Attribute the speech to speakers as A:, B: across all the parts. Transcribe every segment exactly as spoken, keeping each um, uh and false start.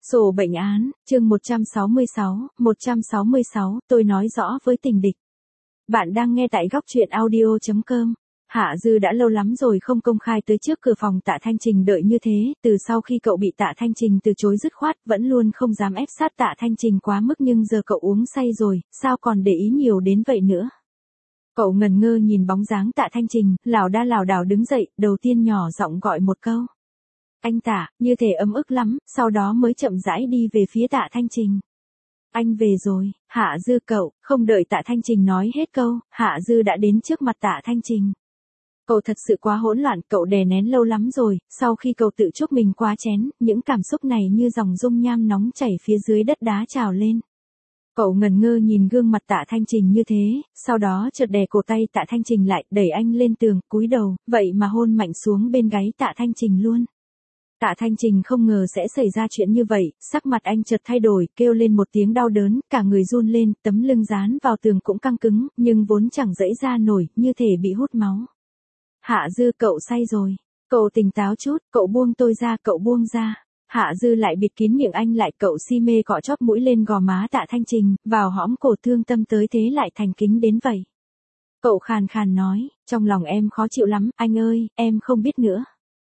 A: Sổ bệnh án, chương một trăm sáu mươi sáu, một trăm sáu mươi sáu, tôi nói rõ với tình địch. Bạn đang nghe tại góc truyện audio chấm com. Hạ Dư đã lâu lắm rồi không công khai tới trước cửa phòng Tạ Thanh Trình đợi như thế, từ sau khi cậu bị Tạ Thanh Trình từ chối dứt khoát, vẫn luôn không dám ép sát Tạ Thanh Trình quá mức, nhưng giờ cậu uống say rồi, sao còn để ý nhiều đến vậy nữa. Cậu ngần ngơ nhìn bóng dáng Tạ Thanh Trình, lảo đa lảo đảo đứng dậy, đầu tiên nhỏ giọng gọi một câu. Anh Tạ, như thể ấm ức lắm, sau đó mới chậm rãi đi về phía Tạ Thanh Trình. Anh về rồi, Hạ Dư cậu, không đợi Tạ Thanh Trình nói hết câu, Hạ Dư đã đến trước mặt Tạ Thanh Trình. Cậu thật sự quá hỗn loạn, cậu đè nén lâu lắm rồi, sau khi cậu tự chuốc mình quá chén, những cảm xúc này như dòng dung nham nóng chảy phía dưới đất đá trào lên. Cậu ngần ngơ nhìn gương mặt Tạ Thanh Trình như thế, sau đó chợt đè cổ tay Tạ Thanh Trình lại, đẩy anh lên tường, cúi đầu, vậy mà hôn mạnh xuống bên gáy Tạ Thanh Trình luôn. Tạ Thanh Trình không ngờ sẽ xảy ra chuyện như vậy, sắc mặt anh chợt thay đổi, kêu lên một tiếng đau đớn, cả người run lên, tấm lưng dán vào tường cũng căng cứng, nhưng vốn chẳng giãy ra nổi, như thể bị hút máu. Hạ Dư, cậu say rồi. Cậu tỉnh táo chút, cậu buông tôi ra, cậu buông ra. Hạ Dư lại bịt kín miệng anh lại, cậu si mê cọ chóp mũi lên gò má Tạ Thanh Trình, vào hõm cổ thương tâm tới thế lại thành kính đến vậy. Cậu khàn khàn nói, trong lòng em khó chịu lắm, anh ơi, em không biết nữa.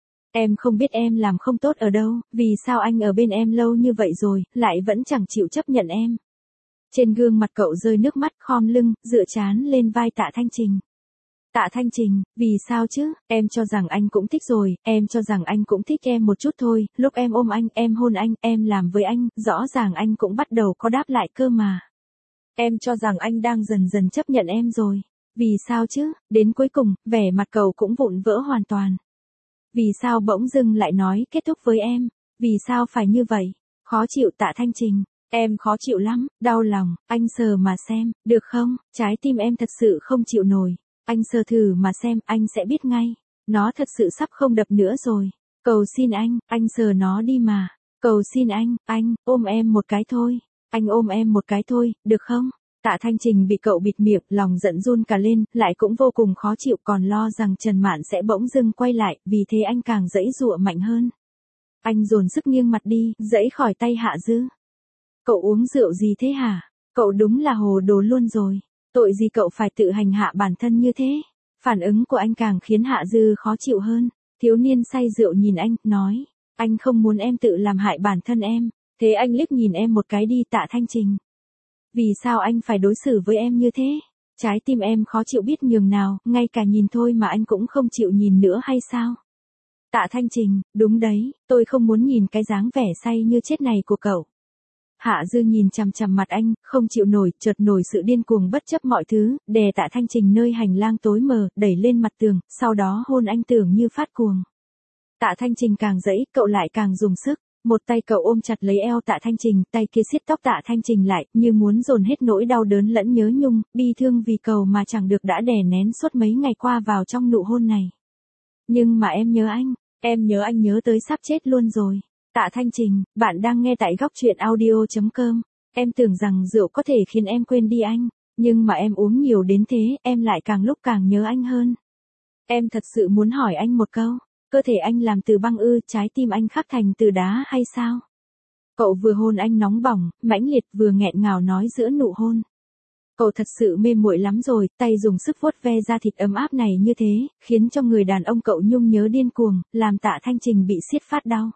A: Em không biết em làm không tốt ở đâu, vì sao anh ở bên em lâu như vậy rồi, lại vẫn chẳng chịu chấp nhận em. Trên gương mặt cậu rơi nước mắt, khom lưng, dựa trán lên vai Tạ Thanh Trình. Tạ Thanh Trình, vì sao chứ, em cho rằng anh cũng thích rồi, em cho rằng anh cũng thích em một chút thôi, lúc em ôm anh, em hôn anh, em làm với anh, rõ ràng anh cũng bắt đầu có đáp lại cơ mà. Em cho rằng anh đang dần dần chấp nhận em rồi. Vì sao chứ, đến cuối cùng, vẻ mặt cậu cũng vụn vỡ hoàn toàn. Vì sao bỗng dưng lại nói kết thúc với em? Vì sao phải như vậy? Khó chịu Tạ Thanh Trình. Em khó chịu lắm, đau lòng, anh sờ mà xem, được không? Trái tim em thật sự không chịu nổi. Anh sờ thử mà xem, anh sẽ biết ngay. Nó thật sự sắp không đập nữa rồi. Cầu xin anh, anh sờ nó đi mà. Cầu xin anh, anh, ôm em một cái thôi. Anh ôm em một cái thôi, được không? Tạ Thanh Trình bị cậu bịt miệng, lòng giận run cả lên, lại cũng vô cùng khó chịu, còn lo rằng Trần Mạn sẽ bỗng dưng quay lại, vì thế anh càng giãy giụa mạnh hơn. Anh dồn sức nghiêng mặt đi, giãy khỏi tay Hạ Dư. Cậu uống rượu gì thế hả? Cậu đúng là hồ đồ luôn rồi. Tội gì cậu phải tự hành hạ bản thân như thế? Phản ứng của anh càng khiến Hạ Dư khó chịu hơn. Thiếu niên say rượu nhìn anh, nói, anh không muốn em tự làm hại bản thân em. Thế anh liếc nhìn em một cái đi Tạ Thanh Trình. Vì sao anh phải đối xử với em như thế? Trái tim em khó chịu biết nhường nào, ngay cả nhìn thôi mà anh cũng không chịu nhìn nữa hay sao? Tạ Thanh Trình, đúng đấy, tôi không muốn nhìn cái dáng vẻ say như chết này của cậu. Hạ Dư nhìn chằm chằm mặt anh, không chịu nổi, chợt nổi sự điên cuồng bất chấp mọi thứ, đè Tạ Thanh Trình nơi hành lang tối mờ, đẩy lên mặt tường, sau đó hôn anh tưởng như phát cuồng. Tạ Thanh Trình càng giãy, cậu lại càng dùng sức. Một tay cậu ôm chặt lấy eo Tạ Thanh Trình, tay kia siết tóc Tạ Thanh Trình lại, như muốn dồn hết nỗi đau đớn lẫn nhớ nhung, bi thương vì cậu mà chẳng được đã đè nén suốt mấy ngày qua vào trong nụ hôn này. Nhưng mà em nhớ anh, em nhớ anh nhớ tới sắp chết luôn rồi. Tạ Thanh Trình, bạn đang nghe tại góc truyện audio chấm com. Em tưởng rằng rượu có thể khiến em quên đi anh, nhưng mà em uống nhiều đến thế, em lại càng lúc càng nhớ anh hơn. Em thật sự muốn hỏi anh một câu. Cơ thể anh làm từ băng ư, trái tim anh khắc thành từ đá hay sao? Cậu vừa hôn anh nóng bỏng, mãnh liệt, vừa nghẹn ngào nói giữa nụ hôn. Cậu thật sự mê muội lắm rồi, tay dùng sức vuốt ve da thịt ấm áp này như thế, khiến cho người đàn ông cậu nhung nhớ điên cuồng, làm Tạ Thanh Trình bị siết phát đau.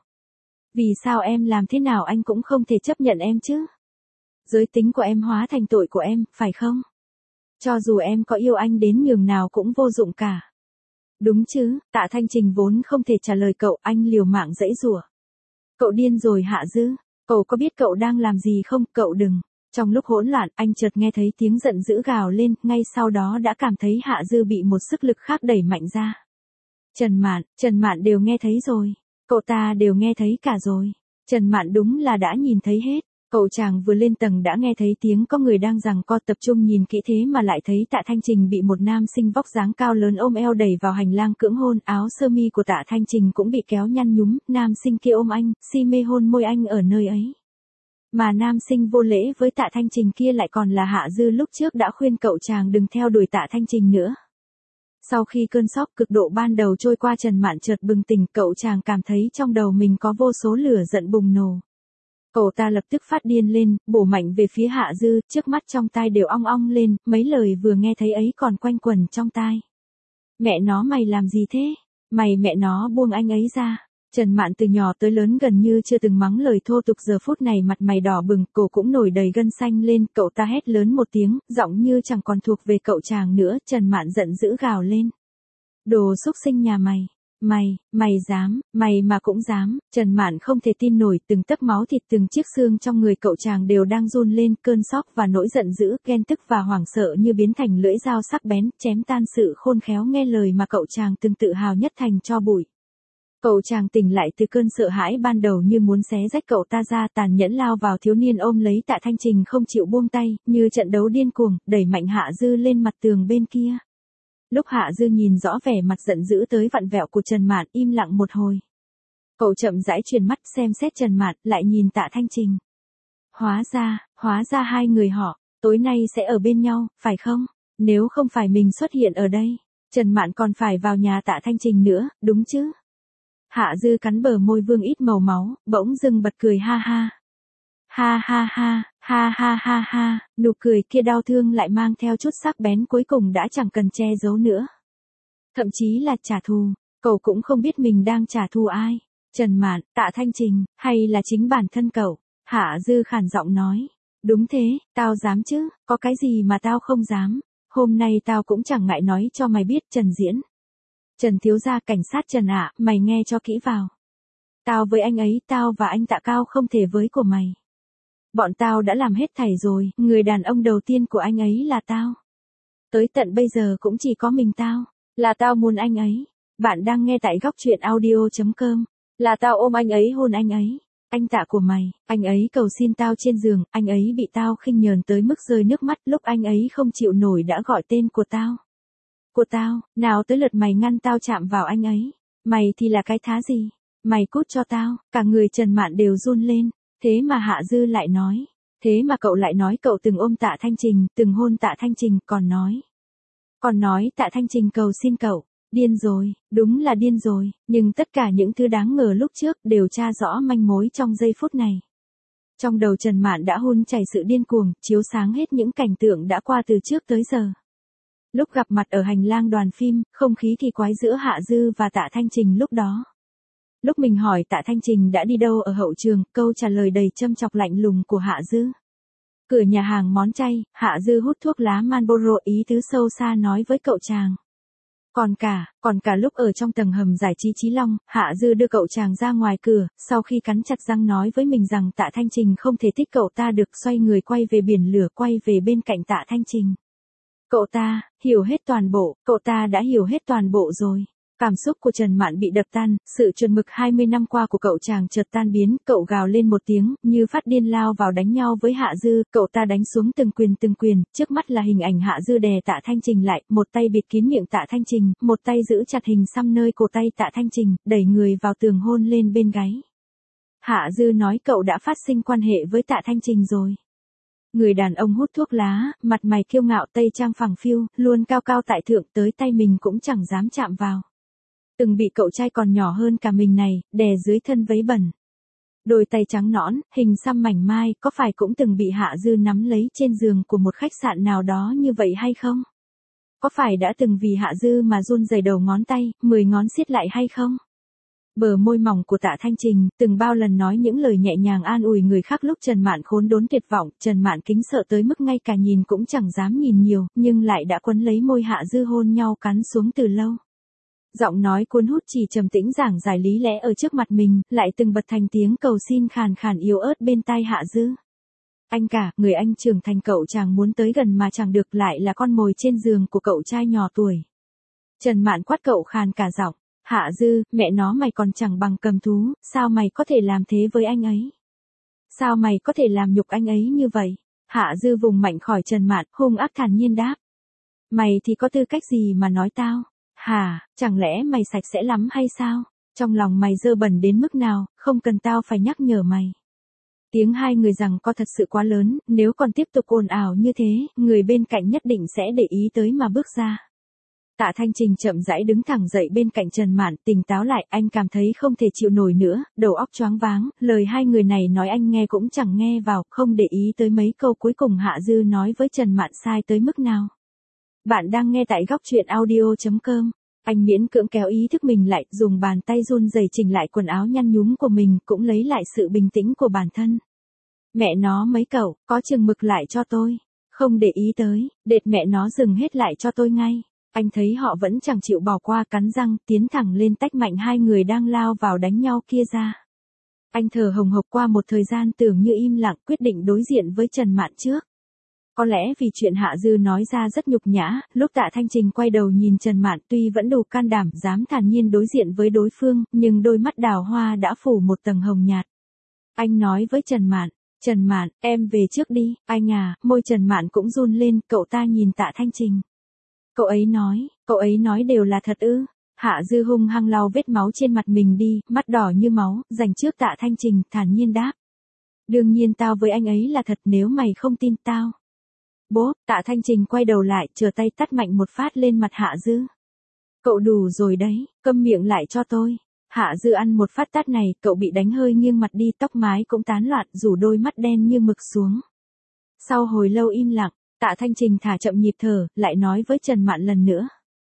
A: Vì sao em làm thế nào anh cũng không thể chấp nhận em chứ? Giới tính của em hóa thành tội của em, phải không? Cho dù em có yêu anh đến nhường nào cũng vô dụng cả. Đúng chứ, Tạ Thanh Trình vốn không thể trả lời cậu, anh liều mạng giãy giụa. Cậu điên rồi Hạ Dư, cậu có biết cậu đang làm gì không, cậu đừng. Trong lúc hỗn loạn, anh chợt nghe thấy tiếng giận dữ gào lên, ngay sau đó đã cảm thấy Hạ Dư bị một sức lực khác đẩy mạnh ra. Trần Mạn, Trần Mạn đều nghe thấy rồi. Cậu ta đều nghe thấy cả rồi. Trần Mạn đúng là đã nhìn thấy hết. Cậu chàng vừa lên tầng đã nghe thấy tiếng có người đang giằng co, tập trung nhìn kỹ thế mà lại thấy Tạ Thanh Trình bị một nam sinh vóc dáng cao lớn ôm eo đẩy vào hành lang cưỡng hôn, áo sơ mi của Tạ Thanh Trình cũng bị kéo nhăn nhúm, nam sinh kia ôm anh, si mê hôn môi anh ở nơi ấy. Mà nam sinh vô lễ với Tạ Thanh Trình kia lại còn là Hạ Dư lúc trước đã khuyên cậu chàng đừng theo đuổi Tạ Thanh Trình nữa. Sau khi cơn sốc cực độ ban đầu trôi qua, Trần Mạn chợt bừng tỉnh, cậu chàng cảm thấy trong đầu mình có vô số lửa giận bùng nổ. Cậu ta lập tức phát điên lên, bổ mạnh về phía Hạ Dư, trước mắt trong tai đều ong ong lên, mấy lời vừa nghe thấy ấy còn quanh quẩn trong tai. Mẹ nó mày làm gì thế? Mày mẹ nó buông anh ấy ra. Trần Mạn từ nhỏ tới lớn gần như chưa từng mắng lời thô tục, giờ phút này mặt mày đỏ bừng, cổ cũng nổi đầy gân xanh lên, cậu ta hét lớn một tiếng, giọng như chẳng còn thuộc về cậu chàng nữa, Trần Mạn giận dữ gào lên. Đồ xúc sinh nhà mày, mày, mày dám, mày mà cũng dám, Trần Mạn không thể tin nổi, từng tấc máu thịt từng chiếc xương trong người cậu chàng đều đang run lên, cơn sốc và nỗi giận dữ, ghen tức và hoảng sợ như biến thành lưỡi dao sắc bén, chém tan sự khôn khéo nghe lời mà cậu chàng từng tự hào nhất thành tro bụi. Cậu chàng tỉnh lại từ cơn sợ hãi ban đầu như muốn xé rách cậu ta ra, tàn nhẫn lao vào thiếu niên ôm lấy Tạ Thanh Trình không chịu buông tay, như trận đấu điên cuồng, đẩy mạnh Hạ Dư lên mặt tường bên kia. Lúc Hạ Dư nhìn rõ vẻ mặt giận dữ tới vặn vẹo của Trần Mạn, im lặng một hồi. Cậu chậm rãi chuyển mắt xem xét Trần Mạn, lại nhìn Tạ Thanh Trình. Hóa ra, hóa ra hai người họ, tối nay sẽ ở bên nhau, phải không? Nếu không phải mình xuất hiện ở đây, Trần Mạn còn phải vào nhà Tạ Thanh Trình nữa, đúng chứ? Hạ Dư cắn bờ môi vương ít màu máu, bỗng dưng bật cười ha ha. Ha ha ha, ha ha ha ha, nụ cười kia đau thương lại mang theo chút sắc bén, cuối cùng đã chẳng cần che giấu nữa. Thậm chí là trả thù, cậu cũng không biết mình đang trả thù ai. Trần Mạn, Tạ Thanh Trình, hay là chính bản thân cậu? Hạ Dư khàn giọng nói. Đúng thế, tao dám chứ, có cái gì mà tao không dám. Hôm nay tao cũng chẳng ngại nói cho mày biết, Trần Diễn. Trần thiếu gia, cảnh sát Trần ạ, mày nghe cho kỹ vào. Tao với anh ấy, tao và anh Tạ Cao không thể với của mày. Bọn tao đã làm hết thảy rồi, người đàn ông đầu tiên của anh ấy là tao. Tới tận bây giờ cũng chỉ có mình tao, là tao muốn anh ấy. Bạn đang nghe tại góc truyện audio chấm com, là tao ôm anh ấy hôn anh ấy. Anh Tạ của mày, anh ấy cầu xin tao trên giường, anh ấy bị tao khinh nhờn tới mức rơi nước mắt, lúc anh ấy không chịu nổi đã gọi tên của tao. Của tao, nào tới lượt mày ngăn tao chạm vào anh ấy. Mày thì là cái thá gì? Mày cút cho tao, cả người Trần Mạn đều run lên. Thế mà Hạ Dư lại nói. Thế mà cậu lại nói cậu từng ôm Tạ Thanh Trình, từng hôn Tạ Thanh Trình, còn nói. Còn nói Tạ Thanh Trình cầu xin cậu. Điên rồi, đúng là điên rồi, nhưng tất cả những thứ đáng ngờ lúc trước đều tra rõ manh mối trong giây phút này. Trong đầu Trần Mạn đã hun chảy sự điên cuồng, chiếu sáng hết những cảnh tượng đã qua từ trước tới giờ. Lúc gặp mặt ở hành lang đoàn phim, không khí kỳ quái giữa Hạ Dư và Tạ Thanh Trình lúc đó. Lúc mình hỏi Tạ Thanh Trình đã đi đâu ở hậu trường, câu trả lời đầy châm chọc lạnh lùng của Hạ Dư. Cửa nhà hàng món chay, Hạ Dư hút thuốc lá Marlboro, ý tứ sâu xa nói với cậu chàng. Còn cả, còn cả lúc ở trong tầng hầm giải trí Chí Long, Hạ Dư đưa cậu chàng ra ngoài cửa, sau khi cắn chặt răng nói với mình rằng Tạ Thanh Trình không thể thích cậu ta được, xoay người quay về biển lửa, quay về bên cạnh Tạ Thanh Trình. Cậu ta, hiểu hết toàn bộ, cậu ta đã hiểu hết toàn bộ rồi. Cảm xúc của Trần Mạn bị đập tan, sự chuẩn mực hai mươi năm qua của cậu chàng chợt tan biến, cậu gào lên một tiếng, như phát điên lao vào đánh nhau với Hạ Dư, cậu ta đánh xuống từng quyền từng quyền, trước mắt là hình ảnh Hạ Dư đè Tạ Thanh Trình lại, một tay bịt kín miệng Tạ Thanh Trình, một tay giữ chặt hình xăm nơi cổ tay Tạ Thanh Trình, đẩy người vào tường hôn lên bên gáy. Hạ Dư nói cậu đã phát sinh quan hệ với Tạ Thanh Trình rồi. Người đàn ông hút thuốc lá, mặt mày kiêu ngạo, tây trang phẳng phiu, luôn cao cao tại thượng, tới tay mình cũng chẳng dám chạm vào. Từng bị cậu trai còn nhỏ hơn cả mình này, đè dưới thân váy bẩn. Đôi tay trắng nõn, hình xăm mảnh mai, có phải cũng từng bị Hạ Dư nắm lấy trên giường của một khách sạn nào đó như vậy hay không? Có phải đã từng vì Hạ Dư mà run rẩy đầu ngón tay, mười ngón siết lại hay không? Bờ môi mỏng của Tạ Thanh Trình, từng bao lần nói những lời nhẹ nhàng an ủi người khác lúc Trần Mạn khốn đốn tuyệt vọng, Trần Mạn kính sợ tới mức ngay cả nhìn cũng chẳng dám nhìn nhiều, nhưng lại đã quấn lấy môi Hạ Dư hôn nhau cắn xuống từ lâu. Giọng nói cuốn hút chỉ trầm tĩnh giảng giải lý lẽ ở trước mặt mình, lại từng bật thành tiếng cầu xin khàn khàn yếu ớt bên tai Hạ Dư. Anh cả, người anh trưởng thành cậu chàng muốn tới gần mà chẳng được, lại là con mồi trên giường của cậu trai nhỏ tuổi. Trần Mạn quát cậu khàn cả giọng. Hạ Dư, mẹ nó mày còn chẳng bằng cầm thú, sao mày có thể làm thế với anh ấy? Sao mày có thể làm nhục anh ấy như vậy? Hạ Dư vùng mạnh khỏi Trần Mạn, hung ác thản nhiên đáp. Mày thì có tư cách gì mà nói tao? Hả, chẳng lẽ mày sạch sẽ lắm hay sao? Trong lòng mày dơ bẩn đến mức nào, không cần tao phải nhắc nhở mày. Tiếng hai người rằng có thật sự quá lớn, nếu còn tiếp tục ồn ào như thế, người bên cạnh nhất định sẽ để ý tới mà bước ra. Tạ Thanh Trình chậm rãi đứng thẳng dậy bên cạnh Trần Mạn, tỉnh táo lại, anh cảm thấy không thể chịu nổi nữa, đầu óc choáng váng, lời hai người này nói anh nghe cũng chẳng nghe vào, không để ý tới mấy câu cuối cùng Hạ Dư nói với Trần Mạn sai tới mức nào. Bạn đang nghe tại góc truyện audio chấm com. Anh miễn cưỡng kéo ý thức mình lại, dùng bàn tay run rẩy chỉnh lại quần áo nhăn nhúm của mình, cũng lấy lại sự bình tĩnh của bản thân. Mẹ nó mấy cậu, có chừng mực lại cho tôi. Không để ý tới, đệt mẹ nó dừng hết lại cho tôi ngay. Anh thấy họ vẫn chẳng chịu bỏ qua, cắn răng, tiến thẳng lên tách mạnh hai người đang lao vào đánh nhau kia ra. Anh thở hồng hộc qua một thời gian tưởng như im lặng, quyết định đối diện với Trần Mạn trước. Có lẽ vì chuyện Hạ Dư nói ra rất nhục nhã, lúc Tạ Thanh Trình quay đầu nhìn Trần Mạn tuy vẫn đủ can đảm dám thản nhiên đối diện với đối phương, nhưng đôi mắt đào hoa đã phủ một tầng hồng nhạt. Anh nói với Trần Mạn, Trần Mạn, em về trước đi, anh à, môi Trần Mạn cũng run lên, cậu ta nhìn Tạ Thanh Trình. Cậu ấy nói, cậu ấy nói đều là thật ư? Hạ Dư hung hăng lau vết máu trên mặt mình đi, mắt đỏ như máu, dành trước Tạ Thanh Trình, thản nhiên đáp. Đương nhiên tao với anh ấy là thật, nếu mày không tin tao. Bố, Tạ Thanh Trình quay đầu lại, trở tay tát mạnh một phát lên mặt Hạ Dư. Cậu đủ rồi đấy, câm miệng lại cho tôi. Hạ Dư ăn một phát tát này, cậu bị đánh hơi nghiêng mặt đi, tóc mái cũng tán loạn, rủ đôi mắt đen như mực xuống. Sau hồi lâu im lặng, Tạ Thanh Trình thả chậm nhịp thở, lại nói với Trần Mạn lần nữa.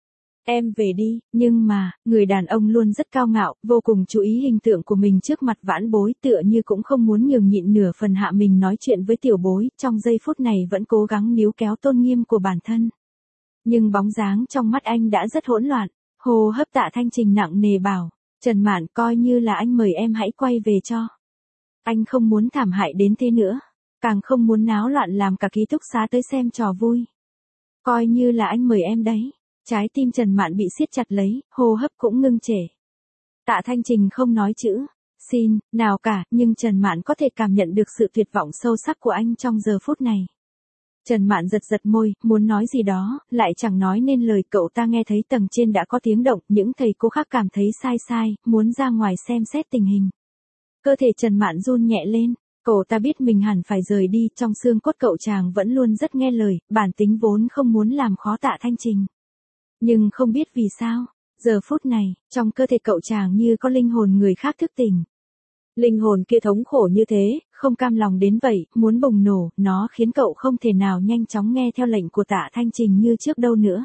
A: Em về đi, nhưng mà, người đàn ông luôn rất cao ngạo, vô cùng chú ý hình tượng của mình trước mặt vãn bối, tựa như cũng không muốn nhường nhịn nửa phần hạ mình nói chuyện với tiểu bối, trong giây phút này vẫn cố gắng níu kéo tôn nghiêm của bản thân. Nhưng bóng dáng trong mắt anh đã rất hỗn loạn, hô hấp Tạ Thanh Trình nặng nề bảo, Trần Mạn, coi như là anh mời em hãy quay về cho. Anh không muốn thảm hại đến thế nữa, càng không muốn náo loạn làm cả ký túc xá tới xem trò vui. Coi như là anh mời em đấy. Trái tim Trần Mạn bị siết chặt lấy, hô hấp cũng ngưng trệ. Tạ Thanh Trình không nói chữ xin nào cả, nhưng Trần Mạn có thể cảm nhận được sự tuyệt vọng sâu sắc của anh trong giờ phút này. Trần Mạn giật giật môi, muốn nói gì đó, lại chẳng nói nên lời. Cậu ta nghe thấy tầng trên đã có tiếng động, những thầy cô khác cảm thấy sai sai, muốn ra ngoài xem xét tình hình. Cơ thể Trần Mạn run nhẹ lên. Cậu ta biết mình hẳn phải rời đi, trong xương cốt cậu chàng vẫn luôn rất nghe lời, bản tính vốn không muốn làm khó Tạ Thanh Trình. Nhưng không biết vì sao, giờ phút này, trong cơ thể cậu chàng như có linh hồn người khác thức tỉnh. Linh hồn kia thống khổ như thế, không cam lòng đến vậy, muốn bùng nổ, nó khiến cậu không thể nào nhanh chóng nghe theo lệnh của Tạ Thanh Trình như trước đâu nữa.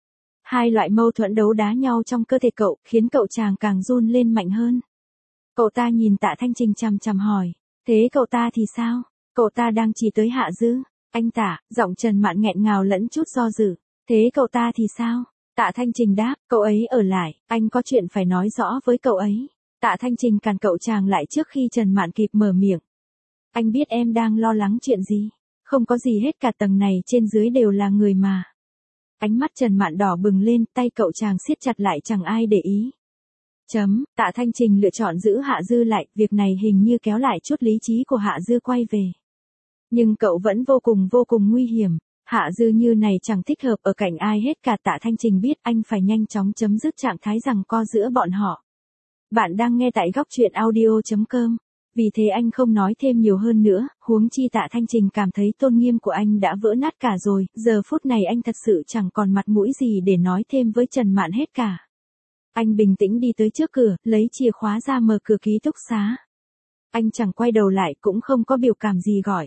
A: Hai loại mâu thuẫn đấu đá nhau trong cơ thể cậu, khiến cậu chàng càng run lên mạnh hơn. Cậu ta nhìn Tạ Thanh Trình chằm chằm hỏi, thế cậu ta thì sao? Cậu ta đang chỉ tới Hạ Dư. Anh Tạ, giọng Trần Mạn nghẹn ngào lẫn chút do dự. Thế cậu ta thì sao? Tạ Thanh Trình đáp, cậu ấy ở lại, anh có chuyện phải nói rõ với cậu ấy. Tạ Thanh Trình cản cậu chàng lại trước khi Trần Mạn kịp mở miệng. Anh biết em đang lo lắng chuyện gì, không có gì hết, cả tầng này trên dưới đều là người mà. Ánh mắt Trần Mạn đỏ bừng lên, tay cậu chàng siết chặt lại, chẳng ai để ý. Chấm, Tạ Thanh Trình lựa chọn giữ Hạ Dư lại, việc này hình như kéo lại chút lý trí của Hạ Dư quay về. Nhưng cậu vẫn vô cùng vô cùng nguy hiểm. Hạ Dư như này chẳng thích hợp ở cạnh ai hết cả. Tạ Thanh Trình biết anh phải nhanh chóng chấm dứt trạng thái giằng co giữa bọn họ. Bạn đang nghe tại góc truyện audio chấm com. Vì thế anh không nói thêm nhiều hơn nữa, huống chi Tạ Thanh Trình cảm thấy tôn nghiêm của anh đã vỡ nát cả rồi, giờ phút này anh thật sự chẳng còn mặt mũi gì để nói thêm với Trần Mạn hết cả. Anh bình tĩnh đi tới trước cửa, lấy chìa khóa ra mở cửa ký túc xá. Anh chẳng quay đầu lại, cũng không có biểu cảm gì gọi.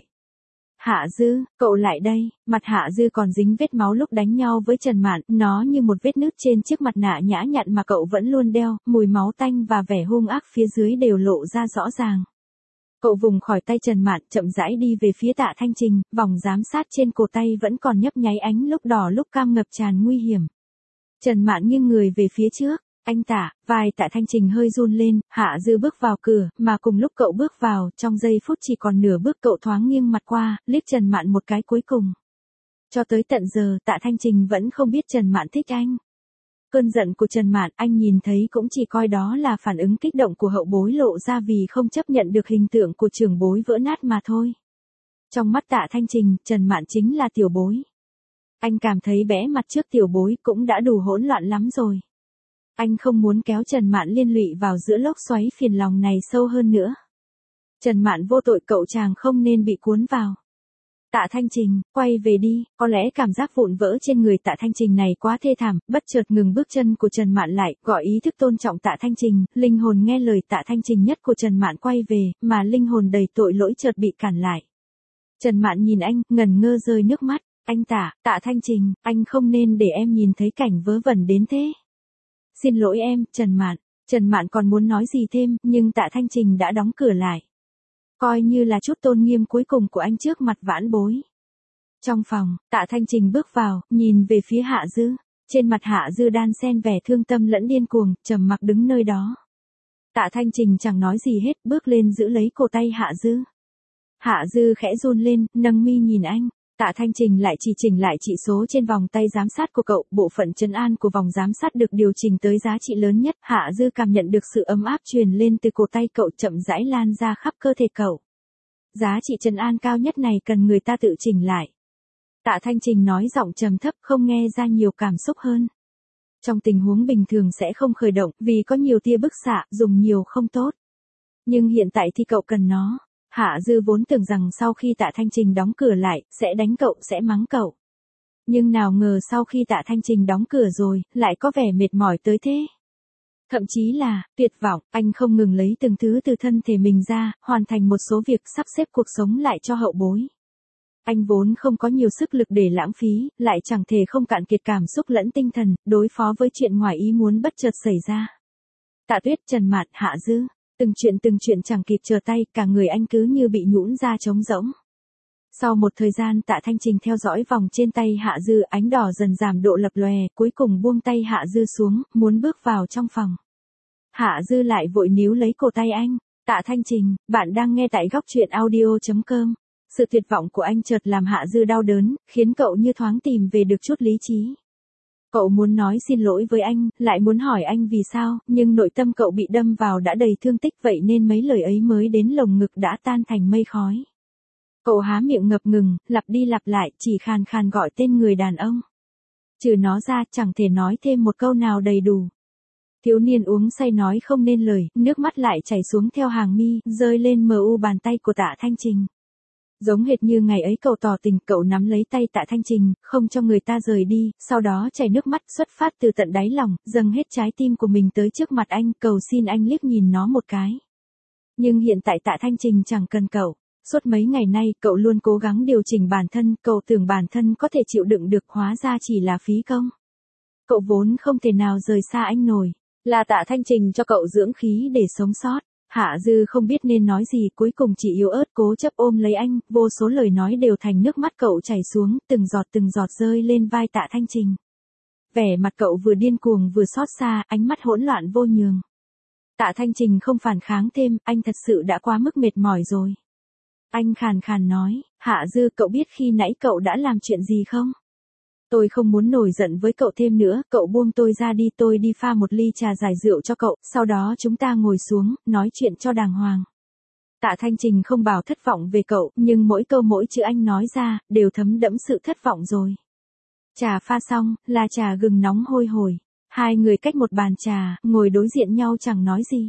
A: Hạ Dư, cậu lại đây. Mặt Hạ Dư còn dính vết máu lúc đánh nhau với Trần Mạn, nó như một vết nứt trên chiếc mặt nạ nhã nhặn mà cậu vẫn luôn đeo, mùi máu tanh và vẻ hung ác phía dưới đều lộ ra rõ ràng. Cậu vùng khỏi tay Trần Mạn, chậm rãi đi về phía Tạ Thanh Trình, vòng giám sát trên cổ tay vẫn còn nhấp nháy ánh lúc đỏ lúc cam ngập tràn nguy hiểm. Trần Mạn nghiêng người về phía trước. Anh Tạ, vai Tạ Thanh Trình hơi run lên, Hạ Dư bước vào cửa, mà cùng lúc cậu bước vào, trong giây phút chỉ còn nửa bước cậu thoáng nghiêng mặt qua, liếc Trần Mạn một cái cuối cùng. Cho tới tận giờ, Tạ Thanh Trình vẫn không biết Trần Mạn thích anh. Cơn giận của Trần Mạn anh nhìn thấy cũng chỉ coi đó là phản ứng kích động của hậu bối lộ ra vì không chấp nhận được hình tượng của trưởng bối vỡ nát mà thôi. Trong mắt Tạ Thanh Trình, Trần Mạn chính là tiểu bối. Anh cảm thấy bẽ mặt trước tiểu bối cũng đã đủ hỗn loạn lắm rồi. Anh không muốn kéo Trần Mạn liên lụy vào giữa lốc xoáy phiền lòng này sâu hơn nữa. Trần Mạn vô tội, cậu chàng không nên bị cuốn vào. Tạ Thanh Trình, quay về đi, có lẽ cảm giác vụn vỡ trên người Tạ Thanh Trình này quá thê thảm, bất chợt ngừng bước chân của Trần Mạn lại, gọi ý thức tôn trọng Tạ Thanh Trình, linh hồn nghe lời Tạ Thanh Trình nhất của Trần Mạn quay về, mà linh hồn đầy tội lỗi chợt bị cản lại. Trần Mạn nhìn anh, ngẩn ngơ rơi nước mắt, anh Tạ, Tạ Thanh Trình, anh không nên để em nhìn thấy cảnh vớ vẩn đến thế. Xin lỗi em, Trần Mạn. Trần Mạn còn muốn nói gì thêm, nhưng Tạ Thanh Trình đã đóng cửa lại. Coi như là chút tôn nghiêm cuối cùng của anh trước mặt vãn bối. Trong phòng, Tạ Thanh Trình bước vào, nhìn về phía Hạ Dư. Trên mặt Hạ Dư đan xen vẻ thương tâm lẫn điên cuồng, trầm mặc đứng nơi đó. Tạ Thanh Trình chẳng nói gì hết, bước lên giữ lấy cổ tay Hạ Dư. Hạ Dư khẽ run lên, nâng mi nhìn anh. Tạ Thanh Trình lại chỉ chỉnh lại chỉ số trên vòng tay giám sát của cậu, bộ phận trấn an của vòng giám sát được điều chỉnh tới giá trị lớn nhất. Hạ Dư cảm nhận được sự ấm áp truyền lên từ cổ tay cậu chậm rãi lan ra khắp cơ thể cậu. Giá trị trấn an cao nhất này cần người ta tự chỉnh lại. Tạ Thanh Trình nói giọng trầm thấp không nghe ra nhiều cảm xúc hơn. Trong tình huống bình thường sẽ không khởi động vì có nhiều tia bức xạ, dùng nhiều không tốt. Nhưng hiện tại thì cậu cần nó. Hạ Dư vốn tưởng rằng sau khi Tạ Thanh Trình đóng cửa lại, sẽ đánh cậu, sẽ mắng cậu. Nhưng nào ngờ sau khi Tạ Thanh Trình đóng cửa rồi, lại có vẻ mệt mỏi tới thế. Thậm chí là, tuyệt vọng, anh không ngừng lấy từng thứ từ thân thể mình ra, hoàn thành một số việc sắp xếp cuộc sống lại cho hậu bối. Anh vốn không có nhiều sức lực để lãng phí, lại chẳng thể không cạn kiệt cảm xúc lẫn tinh thần, đối phó với chuyện ngoài ý muốn bất chợt xảy ra. Tạ Tuyết, Trần Mạn, Hạ Dư. Từng chuyện từng chuyện chẳng kịp chờ tay, cả người anh cứ như bị nhũn ra trống rỗng. Sau một thời gian Tạ Thanh Trình theo dõi vòng trên tay Hạ Dư, ánh đỏ dần giảm độ lập lòe, cuối cùng buông tay Hạ Dư xuống, muốn bước vào trong phòng. Hạ Dư lại vội níu lấy cổ tay anh. Tạ Thanh Trình, bạn đang nghe tại góc truyện audio chấm com. Sự tuyệt vọng của anh chợt làm Hạ Dư đau đớn, khiến cậu như thoáng tìm về được chút lý trí. Cậu muốn nói xin lỗi với anh, lại muốn hỏi anh vì sao, nhưng nội tâm cậu bị đâm vào đã đầy thương tích, vậy nên mấy lời ấy mới đến lồng ngực đã tan thành mây khói. Cậu há miệng ngập ngừng, lặp đi lặp lại, chỉ khàn khàn gọi tên người đàn ông. Trừ nó ra, chẳng thể nói thêm một câu nào đầy đủ. Thiếu niên uống say nói không nên lời, nước mắt lại chảy xuống theo hàng mi, rơi lên mờ u bàn tay của Tạ Thanh Trình. Giống hệt như ngày ấy cậu tỏ tình, cậu nắm lấy tay Tạ Thanh Trình, không cho người ta rời đi, sau đó chảy nước mắt xuất phát từ tận đáy lòng, dâng hết trái tim của mình tới trước mặt anh, cầu xin anh liếc nhìn nó một cái. Nhưng hiện tại Tạ Thanh Trình chẳng cần cậu. Suốt mấy ngày nay, cậu luôn cố gắng điều chỉnh bản thân, cậu tưởng bản thân có thể chịu đựng được, hóa ra chỉ là phí công. Cậu vốn không thể nào rời xa anh nổi, là Tạ Thanh Trình cho cậu dưỡng khí để sống sót. Hạ Dư không biết nên nói gì, cuối cùng chỉ yếu ớt cố chấp ôm lấy anh, vô số lời nói đều thành nước mắt cậu chảy xuống, từng giọt từng giọt rơi lên vai Tạ Thanh Trình. Vẻ mặt cậu vừa điên cuồng vừa xót xa, ánh mắt hỗn loạn vô nhường. Tạ Thanh Trình không phản kháng thêm, anh thật sự đã quá mức mệt mỏi rồi. Anh khàn khàn nói, Hạ Dư, cậu biết khi nãy cậu đã làm chuyện gì không? Tôi không muốn nổi giận với cậu thêm nữa, cậu buông tôi ra đi, tôi đi pha một ly trà giải rượu cho cậu, sau đó chúng ta ngồi xuống, nói chuyện cho đàng hoàng. Tạ Thanh Trình không bảo thất vọng về cậu, nhưng mỗi câu mỗi chữ anh nói ra, đều thấm đẫm sự thất vọng rồi. Trà pha xong, là trà gừng nóng hôi hổi. Hai người cách một bàn trà, ngồi đối diện nhau chẳng nói gì.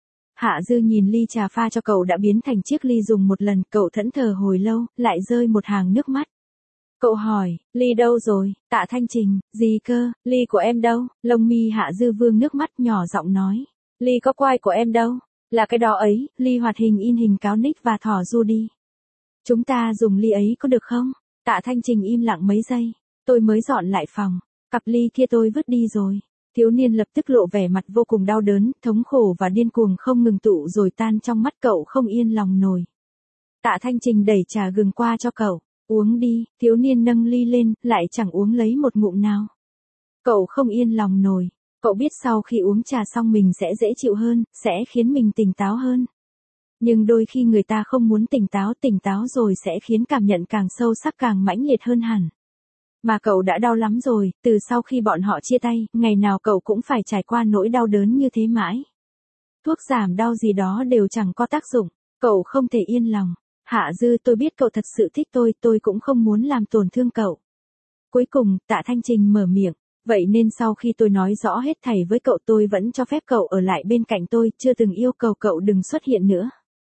A: Hạ Dư nhìn ly trà pha cho cậu đã biến thành chiếc ly dùng một lần, cậu thẫn thờ hồi lâu, lại rơi một hàng nước mắt. Cậu hỏi, ly đâu rồi? Tạ Thanh Trình, gì cơ, ly của em đâu? Lông mi Hạ Dư vương nước mắt nhỏ giọng nói, ly có quai của em đâu? Là cái đó ấy, ly hoạt hình in hình cáo Nick và thỏ Judy. Chúng ta dùng ly ấy có được không? Tạ Thanh Trình im lặng mấy giây, tôi mới dọn lại phòng, cặp ly kia tôi vứt đi rồi. Thiếu niên lập tức lộ vẻ mặt vô cùng đau đớn, thống khổ và điên cuồng không ngừng tụ rồi tan trong mắt cậu không yên lòng nổi. Tạ Thanh Trình đẩy trà gừng qua cho cậu. Uống đi, thiếu niên nâng ly lên, lại chẳng uống lấy một ngụm nào. Cậu không yên lòng nổi, cậu biết sau khi uống trà xong mình sẽ dễ chịu hơn, sẽ khiến mình tỉnh táo hơn. Nhưng đôi khi người ta không muốn tỉnh táo, tỉnh táo rồi sẽ khiến cảm nhận càng sâu sắc càng mãnh liệt hơn hẳn. Mà cậu đã đau lắm rồi, từ sau khi bọn họ chia tay, ngày nào cậu cũng phải trải qua nỗi đau đớn như thế mãi. Thuốc giảm đau gì đó đều chẳng có tác dụng, cậu không thể yên lòng. Hạ Dư, tôi biết cậu thật sự thích tôi, tôi cũng không muốn làm tổn thương cậu. Cuối cùng, Tạ Thanh Trình mở miệng, vậy nên sau khi tôi nói rõ hết thảy với cậu tôi vẫn cho phép cậu ở lại bên cạnh tôi, chưa từng yêu cầu cậu đừng xuất hiện nữa.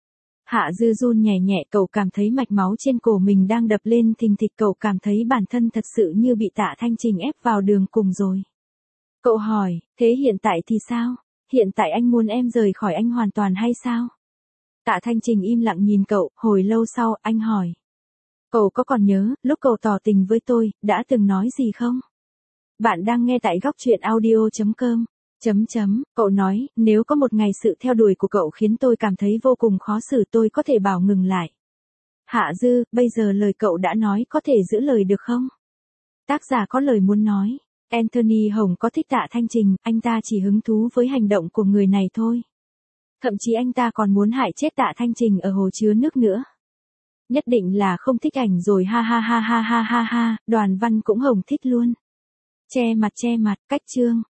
A: Hạ Dư run nhẹ nhẹ, cậu cảm thấy mạch máu trên cổ mình đang đập lên thình thịch, cậu cảm thấy bản thân thật sự như bị Tạ Thanh Trình ép vào đường cùng rồi. Cậu hỏi, thế hiện tại thì sao? Hiện tại anh muốn em rời khỏi anh hoàn toàn hay sao? Tạ Thanh Trình im lặng nhìn cậu, hồi lâu sau, anh hỏi. Cậu có còn nhớ, lúc cậu tỏ tình với tôi, đã từng nói gì không? Bạn đang nghe tại góc truyện audio chấm com. Chấm chấm, cậu nói, nếu có một ngày sự theo đuổi của cậu khiến tôi cảm thấy vô cùng khó xử, tôi có thể bảo ngừng lại. Hạ Dư, bây giờ lời cậu đã nói có thể giữ lời được không? Tác giả có lời muốn nói. Anthony Hồng có thích Tạ Thanh Trình, anh ta chỉ hứng thú với hành động của người này thôi. Thậm chí anh ta còn muốn hại chết Tạ Thanh Trình ở hồ chứa nước nữa. Nhất định là không thích ảnh rồi, ha ha ha ha ha ha ha, Đoàn Văn cũng Hồng thích luôn. Che mặt che mặt, cách chương.